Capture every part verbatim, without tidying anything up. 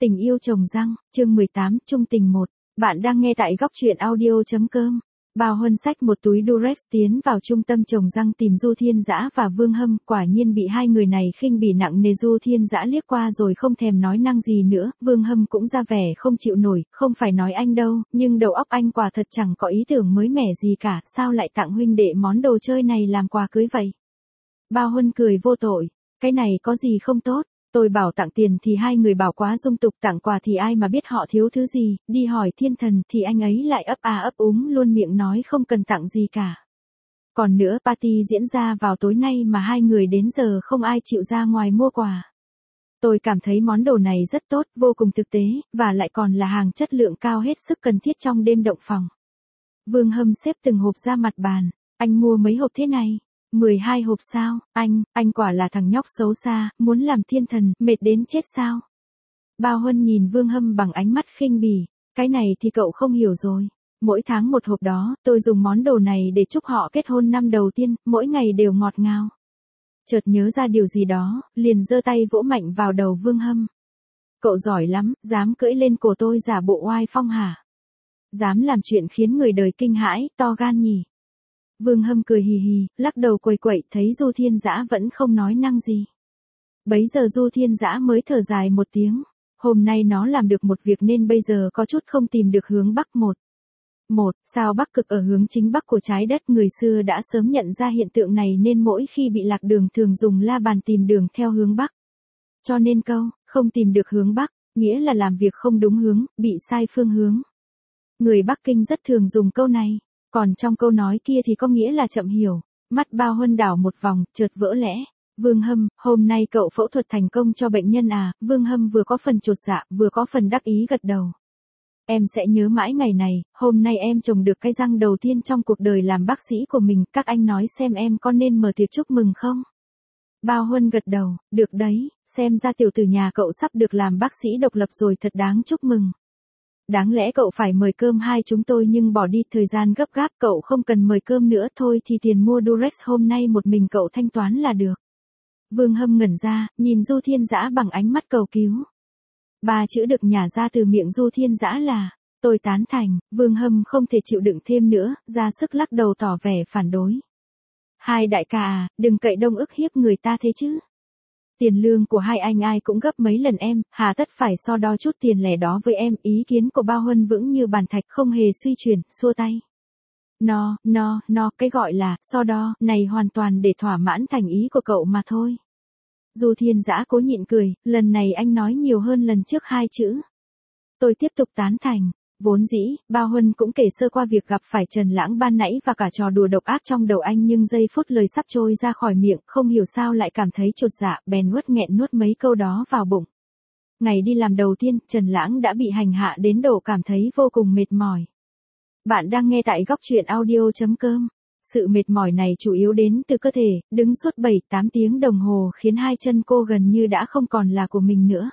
Tình yêu trồng răng, chương mười tám, trung tình một. Bạn đang nghe tại góc truyện audio.com. Bao Huân xách một túi Durex tiến vào trung tâm trồng răng tìm Du Thiên Dã và Vương Hâm, quả nhiên bị hai người này khinh bỉ nặng nề. Du Thiên Dã liếc qua rồi không thèm nói năng gì nữa, Vương Hâm cũng ra vẻ không chịu nổi, không phải nói anh đâu, nhưng đầu óc anh quả thật chẳng có ý tưởng mới mẻ gì cả, sao lại tặng huynh đệ món đồ chơi này làm quà cưới vậy? Bao Huân cười vô tội, cái này có gì không tốt. Tôi bảo tặng tiền thì hai người bảo quá dung tục, tặng quà thì ai mà biết họ thiếu thứ gì, đi hỏi thiên thần thì anh ấy lại ấp à ấp úng luôn miệng nói không cần tặng gì cả. Còn nữa, party diễn ra vào tối nay mà hai người đến giờ không ai chịu ra ngoài mua quà. Tôi cảm thấy món đồ này rất tốt, vô cùng thực tế, và lại còn là hàng chất lượng cao hết sức cần thiết trong đêm động phòng. Vương Hâm xếp từng hộp ra mặt bàn, anh mua mấy hộp thế này? mười hai hộp sao, anh, anh quả là thằng nhóc xấu xa, muốn làm thiên thần, mệt đến chết sao? Bao Huân nhìn Vương Hâm bằng ánh mắt khinh bỉ, cái này thì cậu không hiểu rồi. Mỗi tháng một hộp đó, tôi dùng món đồ này để chúc họ kết hôn năm đầu tiên, mỗi ngày đều ngọt ngào. Chợt nhớ ra điều gì đó, liền giơ tay vỗ mạnh vào đầu Vương Hâm. Cậu giỏi lắm, dám cưỡi lên cổ tôi giả bộ oai phong hả? Dám làm chuyện khiến người đời kinh hãi, to gan nhỉ? Vương Hâm cười hì hì, lắc đầu quầy quậy, thấy Du Thiên Dã vẫn không nói năng gì. Bấy giờ Du Thiên Dã mới thở dài một tiếng, hôm nay nó làm được một việc nên bây giờ có chút không tìm được hướng bắc. Một, một, sao Bắc Cực ở hướng chính bắc của trái đất, người xưa đã sớm nhận ra hiện tượng này nên mỗi khi bị lạc đường thường dùng la bàn tìm đường theo hướng bắc. Cho nên câu, không tìm được hướng bắc, nghĩa là làm việc không đúng hướng, bị sai phương hướng. Người Bắc Kinh rất thường dùng câu này. Còn trong câu nói kia thì có nghĩa là chậm hiểu. Mắt Bao Huân đảo một vòng, chợt vỡ lẽ. Vương Hâm, hôm nay cậu phẫu thuật thành công cho bệnh nhân à? Vương Hâm vừa có phần chột dạ, vừa có phần đắc ý gật đầu. Em sẽ nhớ mãi ngày này, hôm nay em trồng được cái răng đầu tiên trong cuộc đời làm bác sĩ của mình, các anh nói xem em có nên mở tiệc chúc mừng không? Bao Huân gật đầu, được đấy, xem ra tiểu tử nhà cậu sắp được làm bác sĩ độc lập rồi, thật đáng chúc mừng. Đáng lẽ cậu phải mời cơm hai chúng tôi nhưng bỏ đi, thời gian gấp gáp, cậu không cần mời cơm nữa, thôi thì tiền mua Durex hôm nay một mình cậu thanh toán là được. Vương Hâm ngẩn ra, nhìn Du Thiên Dã bằng ánh mắt cầu cứu. Ba chữ được nhả ra từ miệng Du Thiên Dã là, tôi tán thành. Vương Hâm không thể chịu đựng thêm nữa, ra sức lắc đầu tỏ vẻ phản đối. Hai đại ca à, đừng cậy đông ức hiếp người ta thế chứ. Tiền lương của hai anh ai cũng gấp mấy lần em, hà tất phải so đo chút tiền lẻ đó với em. Ý kiến của Bao Huân vững như bàn thạch, không hề suy chuyển, xua tay. No, no, no, cái gọi là so đo này hoàn toàn để thỏa mãn thành ý của cậu mà thôi. Du Thiên Dã cố nhịn cười, lần này anh nói nhiều hơn lần trước hai chữ. Tôi tiếp tục tán thành. Vốn dĩ, Bao Huân cũng kể sơ qua việc gặp phải Trần Lãng ban nãy và cả trò đùa độc ác trong đầu anh, nhưng giây phút lời sắp trôi ra khỏi miệng, không hiểu sao lại cảm thấy chột dạ, bèn nuốt nghẹn nuốt mấy câu đó vào bụng. Ngày đi làm đầu tiên, Trần Lãng đã bị hành hạ đến độ cảm thấy vô cùng mệt mỏi. Bạn đang nghe tại góc truyện audio.com. Sự mệt mỏi này chủ yếu đến từ cơ thể, đứng suốt bảy tám tiếng đồng hồ khiến hai chân cô gần như đã không còn là của mình nữa.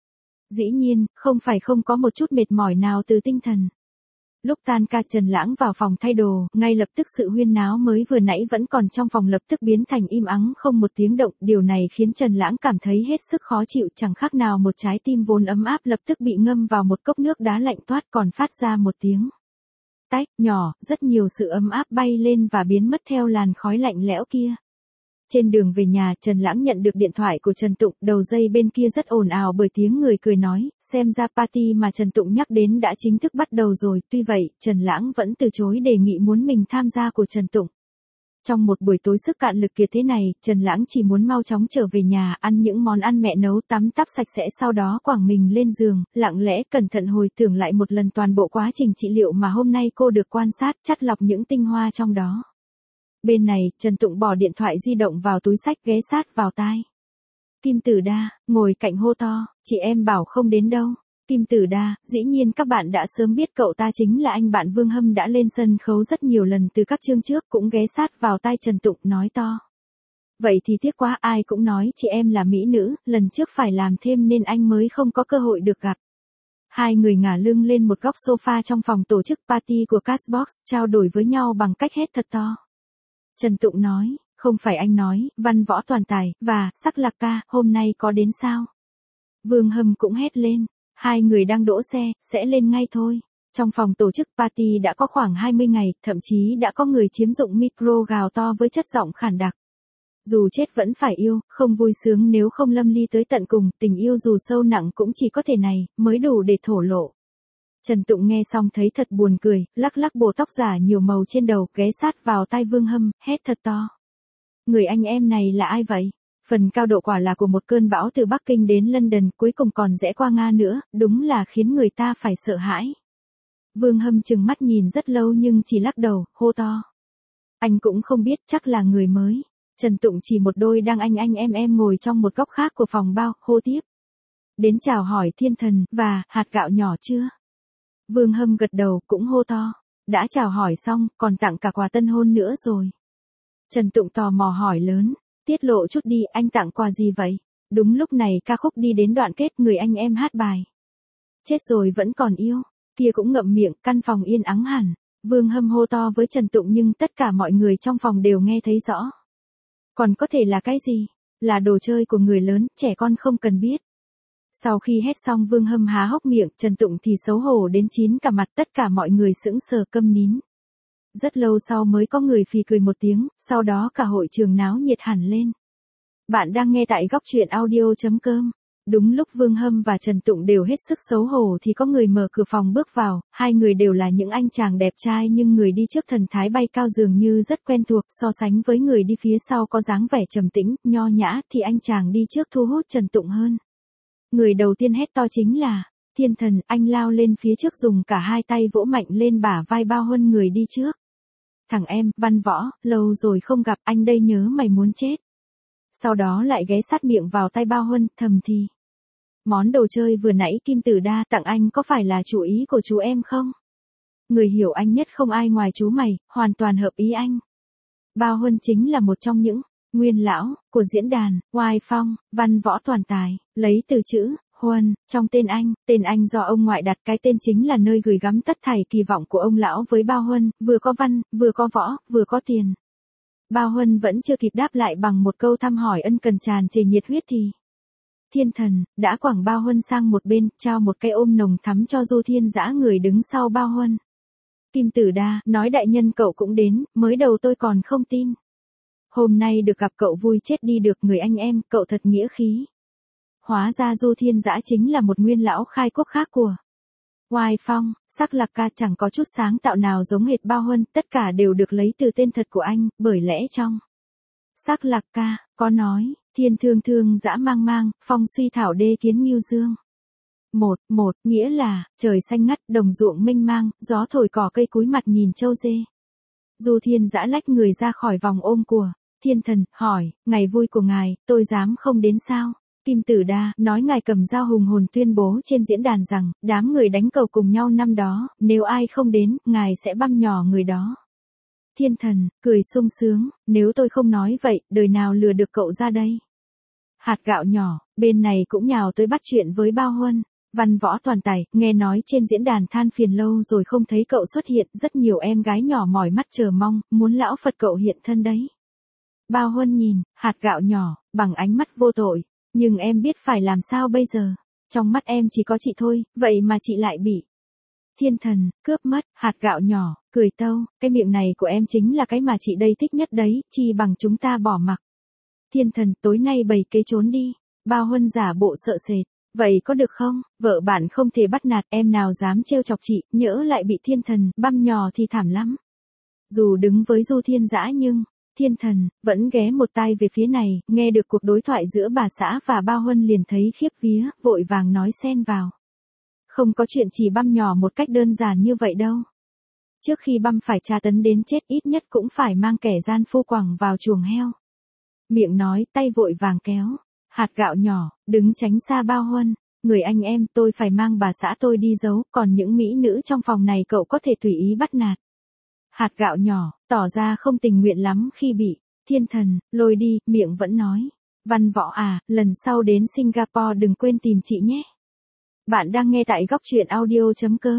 Dĩ nhiên, không phải không có một chút mệt mỏi nào từ tinh thần. Lúc tan ca, Trần Lãng vào phòng thay đồ, ngay lập tức sự huyên náo mới vừa nãy vẫn còn trong phòng lập tức biến thành im ắng không một tiếng động, điều này khiến Trần Lãng cảm thấy hết sức khó chịu, chẳng khác nào một trái tim vốn ấm áp lập tức bị ngâm vào một cốc nước đá lạnh toát, còn phát ra một tiếng tách nhỏ, rất nhiều sự ấm áp bay lên và biến mất theo làn khói lạnh lẽo kia. Trên đường về nhà, Trần Lãng nhận được điện thoại của Trần Tụng, đầu dây bên kia rất ồn ào bởi tiếng người cười nói, xem ra party mà Trần Tụng nhắc đến đã chính thức bắt đầu rồi, tuy vậy, Trần Lãng vẫn từ chối đề nghị muốn mình tham gia của Trần Tụng. Trong một buổi tối sức cạn lực kiệt thế này, Trần Lãng chỉ muốn mau chóng trở về nhà, ăn những món ăn mẹ nấu, tắm táp sạch sẽ, sau đó quẳng mình lên giường, lặng lẽ cẩn thận hồi tưởng lại một lần toàn bộ quá trình trị liệu mà hôm nay cô được quan sát, chắt lọc những tinh hoa trong đó. Bên này, Trần Tụng bỏ điện thoại di động vào túi xách, ghé sát vào tai. Kim Tử Đa, ngồi cạnh hô to, chị em bảo không đến đâu. Kim Tử Đa, dĩ nhiên các bạn đã sớm biết cậu ta chính là anh bạn Vương Hâm đã lên sân khấu rất nhiều lần từ các chương trước, cũng ghé sát vào tai Trần Tụng nói to. Vậy thì tiếc quá, ai cũng nói chị em là mỹ nữ, lần trước phải làm thêm nên anh mới không có cơ hội được gặp. Hai người ngả lưng lên một góc sofa trong phòng tổ chức party của Cashbox, trao đổi với nhau bằng cách hét thật to. Trần Tụng nói, không phải anh nói, văn võ toàn tài, và, sắc lạc ca, hôm nay có đến sao? Vương Hâm cũng hét lên, Hai người đang đỗ xe, sẽ lên ngay thôi. Trong phòng tổ chức party đã có khoảng hai mươi ngày, thậm chí đã có người chiếm dụng micro gào to với chất giọng khản đặc. Dù chết vẫn phải yêu, không vui sướng nếu không lâm ly tới tận cùng, tình yêu dù sâu nặng cũng chỉ có thể này, mới đủ để thổ lộ. Trần Tụng nghe xong thấy thật buồn cười, lắc lắc bộ tóc giả nhiều màu trên đầu, ghé sát vào tai Vương Hâm, hét thật to. Người anh em này là ai vậy? Phần cao độ quả là của một cơn bão từ Bắc Kinh đến London, cuối cùng còn rẽ qua Nga nữa, đúng là khiến người ta phải sợ hãi. Vương Hâm trừng mắt nhìn rất lâu nhưng chỉ lắc đầu, hô to. Anh cũng không biết, chắc là người mới. Trần Tụng chỉ một đôi đang anh anh em em ngồi trong một góc khác của phòng bao, hô tiếp. Đến chào hỏi thiên thần, và, hạt gạo nhỏ chưa? Vương Hâm gật đầu, cũng hô to. Đã chào hỏi xong, còn tặng cả quà tân hôn nữa rồi. Trần Tụng tò mò hỏi lớn. Tiết lộ chút đi, anh tặng quà gì vậy? Đúng lúc này ca khúc đi đến đoạn kết, người anh em hát bài. Chết rồi vẫn còn yêu. Kia cũng ngậm miệng, căn phòng yên ắng hẳn. Vương Hâm hô to với Trần Tụng nhưng tất cả mọi người trong phòng đều nghe thấy rõ. Còn có thể là cái gì? Là đồ chơi của người lớn, trẻ con không cần biết. Sau khi hét xong Vương Hâm há hốc miệng, Trần Tụng thì xấu hổ đến chín cả mặt, tất cả mọi người sững sờ câm nín. Rất lâu sau mới có người phì cười một tiếng, sau đó cả hội trường náo nhiệt hẳn lên. Bạn đang nghe tại góc truyện audio chấm com. Đúng lúc Vương Hâm và Trần Tụng đều hết sức xấu hổ thì có người mở cửa phòng bước vào, hai người đều là những anh chàng đẹp trai nhưng người đi trước thần thái bay cao dường như rất quen thuộc, so sánh với người đi phía sau có dáng vẻ trầm tĩnh, nho nhã thì anh chàng đi trước thu hút Trần Tụng hơn. Người đầu tiên hét to chính là, thiên thần, anh lao lên phía trước dùng cả hai tay vỗ mạnh lên bả vai Bao Huân người đi trước. Thằng em, Văn Võ, lâu rồi không gặp, anh đây nhớ mày muốn chết. Sau đó lại ghé sát miệng vào tay Bao Huân, thầm thì. Món đồ chơi vừa nãy Kim Tử Đa tặng anh có phải là chủ ý của chú em không? Người hiểu anh nhất không ai ngoài chú mày, hoàn toàn hợp ý anh. Bao Huân chính là một trong những nguyên lão của diễn đàn Oai Phong, Văn Võ toàn tài, lấy từ chữ Huân trong tên anh, tên anh do ông ngoại đặt, cái tên chính là nơi gửi gắm tất thảy kỳ vọng của ông lão với Bao Huân, vừa có văn, vừa có võ, vừa có tiền. Bao Huân vẫn chưa kịp đáp lại bằng một câu thăm hỏi ân cần tràn trề nhiệt huyết thì thiên thần đã quẳng Bao Huân sang một bên, trao một cái ôm nồng thắm cho Du Thiên Dã người đứng sau Bao Huân. Kim Tử Đa, nói đại nhân cậu cũng đến, mới đầu tôi còn không tin. Hôm nay được gặp cậu vui chết đi được, người anh em, cậu thật nghĩa khí. Hóa ra Du Thiên Dã chính là một nguyên lão khai quốc khác của Oai Phong. Sắc Lạc Ca chẳng có chút sáng tạo nào giống hệt Bao Huân, tất cả đều được lấy từ tên thật của anh, bởi lẽ trong Sắc Lạc Ca có nói, thiên thương thương dã mang mang, phong suy thảo đê kiến nghiêu dương. Một, một, nghĩa là, trời xanh ngắt, đồng ruộng mênh mang, gió thổi cỏ cây cúi mặt nhìn trâu dê. Du Thiên Dã lách người ra khỏi vòng ôm của thiên thần, hỏi, ngày vui của ngài, tôi dám không đến sao? Kim Tử Đa nói ngài cầm dao hùng hồn tuyên bố trên diễn đàn rằng, đám người đánh cầu cùng nhau năm đó, nếu ai không đến, ngài sẽ băm nhỏ người đó. Thiên thần, cười sung sướng, nếu tôi không nói vậy, đời nào lừa được cậu ra đây? Hạt gạo nhỏ, bên này cũng nhào tới bắt chuyện với Bao Huân. Văn Võ toàn tài, nghe nói trên diễn đàn than phiền lâu rồi không thấy cậu xuất hiện, rất nhiều em gái nhỏ mỏi mắt chờ mong, muốn lão Phật cậu hiện thân đấy. Bao Huân nhìn, hạt gạo nhỏ, bằng ánh mắt vô tội, nhưng em biết phải làm sao bây giờ, trong mắt em chỉ có chị thôi, vậy mà chị lại bị thiên thần cướp mất. Hạt gạo nhỏ, cười tâu, cái miệng này của em chính là cái mà chị đây thích nhất đấy, chi bằng chúng ta bỏ mặc. Thiên thần, tối nay bày kế trốn đi. Bao Huân giả bộ sợ sệt. Vậy có được không? Vợ bạn không thể bắt nạt, em nào dám trêu chọc chị, nhỡ lại bị thiên thần băm nhò thì thảm lắm. Dù đứng với Du Thiên Dã nhưng thiên thần vẫn ghé một tai về phía này, nghe được cuộc đối thoại giữa bà xã và Bao Huân liền thấy khiếp vía, vội vàng nói xen vào. Không có chuyện chỉ băm nhỏ một cách đơn giản như vậy đâu. Trước khi băm phải tra tấn đến chết, ít nhất cũng phải mang kẻ gian phu quẳng vào chuồng heo. Miệng nói, tay vội vàng kéo. Hạt gạo nhỏ, đứng tránh xa Bao Huân. Người anh em, tôi phải mang bà xã tôi đi giấu, còn những mỹ nữ trong phòng này cậu có thể tùy ý bắt nạt. Hạt gạo nhỏ, tỏ ra không tình nguyện lắm khi bị thiên thần lôi đi, miệng vẫn nói. Văn Võ à, lần sau đến Singapore đừng quên tìm chị nhé. Bạn đang nghe tại góc truyện audio chấm com.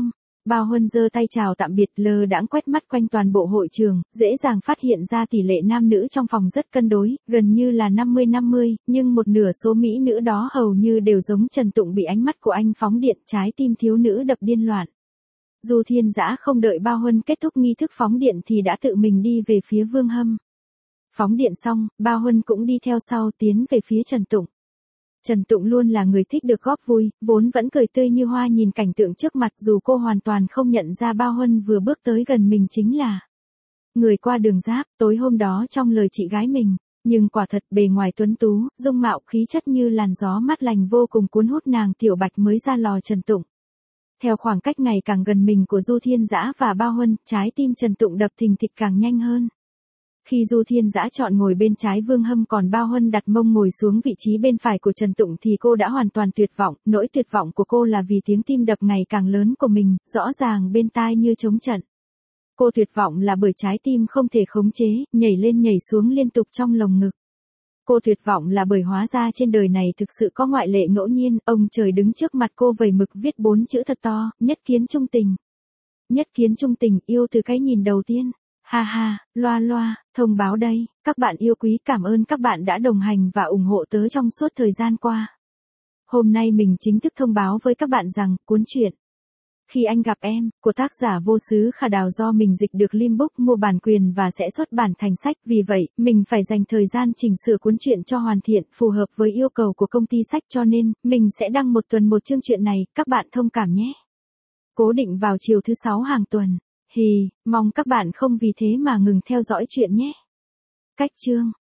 Bao Huân giơ tay chào tạm biệt, lơ đãng quét mắt quanh toàn bộ hội trường, dễ dàng phát hiện ra tỷ lệ nam nữ trong phòng rất cân đối, gần như là năm mươi năm mươi, nhưng một nửa số mỹ nữ đó hầu như đều giống Trần Tụng bị ánh mắt của anh phóng điện, trái tim thiếu nữ đập điên loạn. Du Thiên Dã không đợi Bao Huân kết thúc nghi thức phóng điện thì đã tự mình đi về phía Vương Hâm. Phóng điện xong, Bao Huân cũng đi theo sau tiến về phía Trần Tụng. Trần Tụng luôn là người thích được góp vui, vốn vẫn cười tươi như hoa nhìn cảnh tượng trước mặt dù cô hoàn toàn không nhận ra Bao Huân vừa bước tới gần mình chính là người qua đường giáp tối hôm đó trong lời chị gái mình. Nhưng quả thật bề ngoài tuấn tú, dung mạo khí chất như làn gió mát lành vô cùng cuốn hút nàng Tiểu Bạch mới ra lò Trần Tụng. Theo khoảng cách ngày càng gần mình của Du Thiên Dã và Bao Huân, trái tim Trần Tụng đập thình thịch càng nhanh hơn. Khi Du Thiên Dã chọn ngồi bên trái Vương Hâm còn Bao Huân đặt mông ngồi xuống vị trí bên phải của Trần Tụng thì cô đã hoàn toàn tuyệt vọng, nỗi tuyệt vọng của cô là vì tiếng tim đập ngày càng lớn của mình, rõ ràng bên tai như trống trận. Cô tuyệt vọng là bởi trái tim không thể khống chế, nhảy lên nhảy xuống liên tục trong lồng ngực. Cô tuyệt vọng là bởi hóa ra trên đời này thực sự có ngoại lệ ngẫu nhiên, ông trời đứng trước mặt cô vẩy mực viết bốn chữ thật to, nhất kiến trung tình. Nhất kiến trung tình, yêu từ cái nhìn đầu tiên. Ha ha, loa loa, thông báo đây, các bạn yêu quý, cảm ơn các bạn đã đồng hành và ủng hộ tớ trong suốt thời gian qua. Hôm nay mình chính thức thông báo với các bạn rằng, cuốn truyện Khi Anh Gặp Em, của tác giả Vô Xứ Khả Đào do mình dịch được Limbook mua bản quyền và sẽ xuất bản thành sách, vì vậy, mình phải dành thời gian chỉnh sửa cuốn truyện cho hoàn thiện, phù hợp với yêu cầu của công ty sách cho nên, mình sẽ đăng một tuần một chương truyện này, các bạn thông cảm nhé. Cố định vào chiều thứ sáu hàng tuần. Hì, mong các bạn không vì thế mà ngừng theo dõi chuyện nhé. Cách chương